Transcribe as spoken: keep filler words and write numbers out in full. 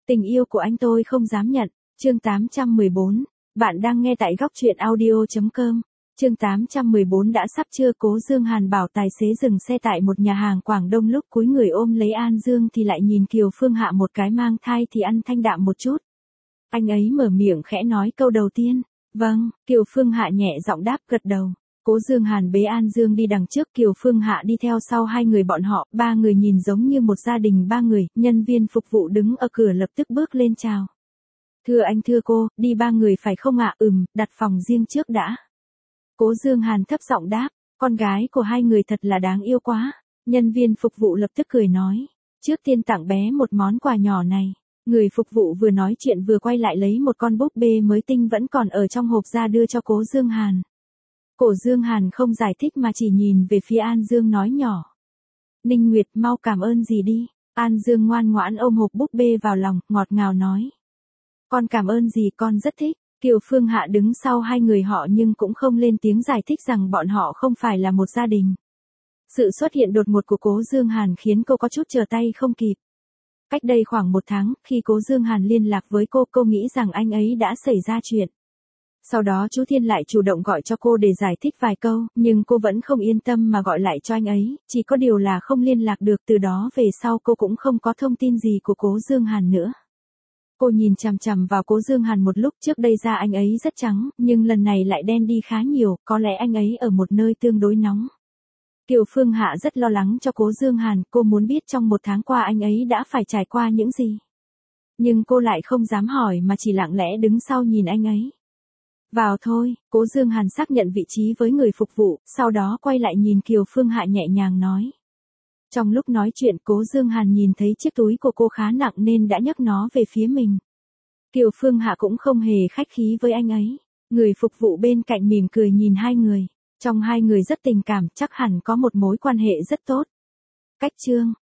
Tình yêu của anh tôi không dám nhận. Chương tám trăm mười bốn. Bạn đang nghe tại góc truyện audio chấm com. Chương tám trăm mười bốn đã sắp trưa, Cố Dương Hàn bảo tài xế dừng xe tại một nhà hàng Quảng Đông, lúc cúi người ôm lấy An Dương thì lại nhìn Kiều Phương Hạ một cái, mang thai thì ăn thanh đạm một chút. Anh ấy mở miệng khẽ nói câu đầu tiên. Vâng, Kiều Phương Hạ nhẹ giọng đáp, gật đầu. Cố Dương Hàn bế An Dương đi đằng trước, Kiều Phương Hạ đi theo sau hai người bọn họ, ba người nhìn giống như một gia đình ba người, nhân viên phục vụ đứng ở cửa lập tức bước lên chào. Thưa anh, thưa cô, đi ba người phải không ạ? Ừm, đặt phòng riêng trước đã. Cố Dương Hàn thấp giọng đáp, con gái của hai người thật là đáng yêu quá. Nhân viên phục vụ lập tức cười nói, trước tiên tặng bé một món quà nhỏ này. Người phục vụ vừa nói chuyện vừa quay lại lấy một con búp bê mới tinh vẫn còn ở trong hộp ra đưa cho Cố Dương Hàn. Cố Dương Hàn không giải thích mà chỉ nhìn về phía An Dương nói nhỏ. Ninh Nguyệt, mau cảm ơn dì đi. An Dương ngoan ngoãn ôm hộp búp bê vào lòng, ngọt ngào nói. Con cảm ơn dì, con rất thích. Kiều Phương Hạ đứng sau hai người họ nhưng cũng không lên tiếng giải thích rằng bọn họ không phải là một gia đình. Sự xuất hiện đột ngột của Cố Dương Hàn khiến cô có chút trở tay không kịp. Cách đây khoảng một tháng, khi Cố Dương Hàn liên lạc với cô, cô nghĩ rằng anh ấy đã xảy ra chuyện. Sau đó chú Thiên lại chủ động gọi cho cô để giải thích vài câu, nhưng cô vẫn không yên tâm mà gọi lại cho anh ấy, chỉ có điều là không liên lạc được. Từ đó về sau cô cũng không có thông tin gì của Cố Dương Hàn nữa. Cô nhìn chằm chằm vào Cố Dương Hàn một lúc, trước đây da anh ấy rất trắng, nhưng lần này lại đen đi khá nhiều, có lẽ anh ấy ở một nơi tương đối nóng. Kiều Phương Hạ rất lo lắng cho Cố Dương Hàn, cô muốn biết trong một tháng qua anh ấy đã phải trải qua những gì. Nhưng cô lại không dám hỏi mà chỉ lặng lẽ đứng sau nhìn anh ấy. Vào thôi, Cố Dương Hàn xác nhận vị trí với người phục vụ, sau đó quay lại nhìn Kiều Phương Hạ nhẹ nhàng nói. Trong lúc nói chuyện, Cố Dương Hàn nhìn thấy chiếc túi của cô khá nặng nên đã nhấc nó về phía mình. Kiều Phương Hạ cũng không hề khách khí với anh ấy. Người phục vụ bên cạnh mỉm cười nhìn hai người. Trong hai người rất tình cảm, chắc hẳn có một mối quan hệ rất tốt. Cách chương